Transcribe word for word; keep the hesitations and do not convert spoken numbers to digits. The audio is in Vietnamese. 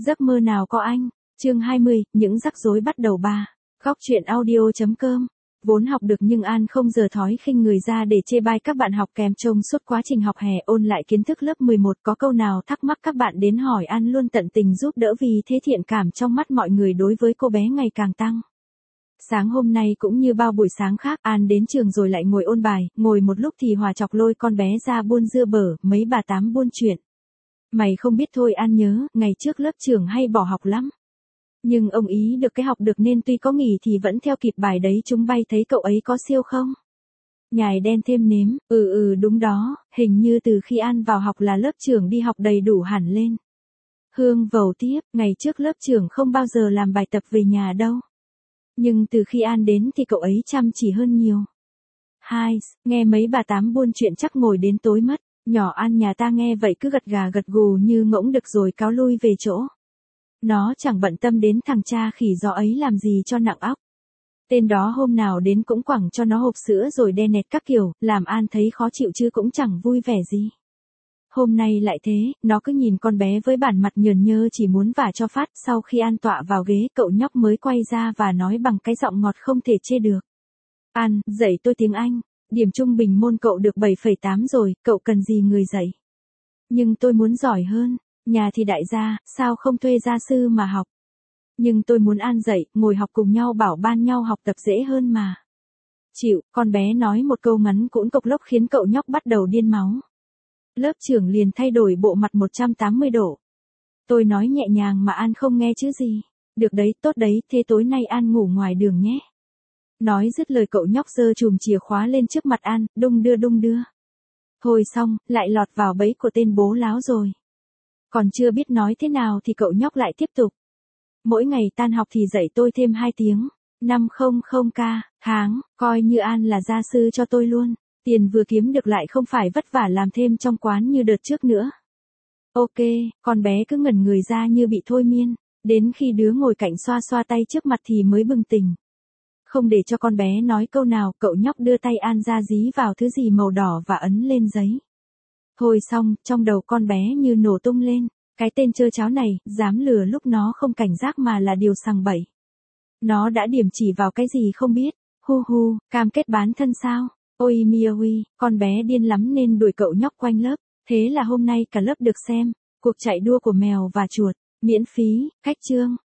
Giấc mơ nào có anh. Chương hai mươi, những rắc rối bắt đầu ba. Góc truyện audio.com. Vốn học được nhưng An không giờ thói khinh người ra để chê bai các bạn học kèm trông suốt quá trình học hè ôn lại kiến thức lớp mười một. Có câu nào thắc mắc các bạn đến hỏi An luôn tận tình giúp đỡ, vì thế thiện cảm trong mắt mọi người đối với cô bé ngày càng tăng. Sáng hôm nay cũng như bao buổi sáng khác, An đến trường rồi lại ngồi ôn bài, ngồi một lúc thì Hòa chọc lôi con bé ra buôn dưa bở, mấy bà tám buôn chuyện. Mày không biết thôi An nhớ, ngày trước lớp trưởng hay bỏ học lắm. Nhưng ông ý được cái học được nên tuy có nghỉ thì vẫn theo kịp bài đấy. Chúng bay thấy cậu ấy có siêu không? Nhài đen thêm nếm, ừ ừ đúng đó, hình như từ khi An vào học là lớp trưởng đi học đầy đủ hẳn lên. Hương vầu tiếp, ngày trước lớp trưởng không bao giờ làm bài tập về nhà đâu. Nhưng từ khi An đến thì cậu ấy chăm chỉ hơn nhiều. Hai, nghe mấy bà tám buôn chuyện chắc ngồi đến tối mất. Nhỏ An nhà ta nghe vậy cứ gật gà gật gù như ngỗng đực rồi cáo lui về chỗ. Nó chẳng bận tâm đến thằng cha khỉ gió ấy làm gì cho nặng óc. Tên đó hôm nào đến cũng quẳng cho nó hộp sữa rồi đe nẹt các kiểu, làm An thấy khó chịu chứ cũng chẳng vui vẻ gì. Hôm nay lại thế, nó cứ nhìn con bé với bản mặt nhờn nhơ chỉ muốn vả cho phát. Sau khi An tọa vào ghế, cậu nhóc mới quay ra và nói bằng cái giọng ngọt không thể chê được. An, dạy tôi tiếng Anh. Điểm trung bình môn cậu được bảy phẩy tám rồi, cậu cần gì người dạy? Nhưng tôi muốn giỏi hơn. Nhà thì đại gia, sao không thuê gia sư mà học? Nhưng tôi muốn An dạy, ngồi học cùng nhau bảo ban nhau học tập dễ hơn mà. Chịu, con bé nói một câu ngắn cũn cộc lốc khiến cậu nhóc bắt đầu điên máu. Lớp trưởng liền thay đổi bộ mặt một trăm tám mươi độ. Tôi nói nhẹ nhàng mà An không nghe chứ gì. Được đấy, tốt đấy, thế tối nay An ngủ ngoài đường nhé. Nói dứt lời cậu nhóc giơ chùm chìa khóa lên trước mặt An, đung đưa đung đưa. Thôi xong, lại lọt vào bẫy của tên bố láo rồi. Còn chưa biết nói thế nào thì cậu nhóc lại tiếp tục. Mỗi ngày tan học thì dạy tôi thêm hai tiếng. năm trăm k, tháng, coi như An là gia sư cho tôi luôn. Tiền vừa kiếm được lại không phải vất vả làm thêm trong quán như đợt trước nữa. Ok, con bé cứ ngẩn người ra như bị thôi miên. Đến khi đứa ngồi cạnh xoa xoa tay trước mặt thì mới bừng tỉnh. Không để cho con bé nói câu nào, cậu nhóc đưa tay An ra dí vào thứ gì màu đỏ và ấn lên giấy. Thôi xong, trong đầu con bé như nổ tung lên. Cái tên trơ cháo này, dám lừa lúc nó không cảnh giác mà là điều sằng bậy. Nó đã điểm chỉ vào cái gì không biết. Hu hu, cam kết bán thân sao? Ôi mi ôi, con bé điên lắm nên đuổi cậu nhóc quanh lớp. Thế là hôm nay cả lớp được xem cuộc chạy đua của mèo và chuột. Miễn phí, cách chương.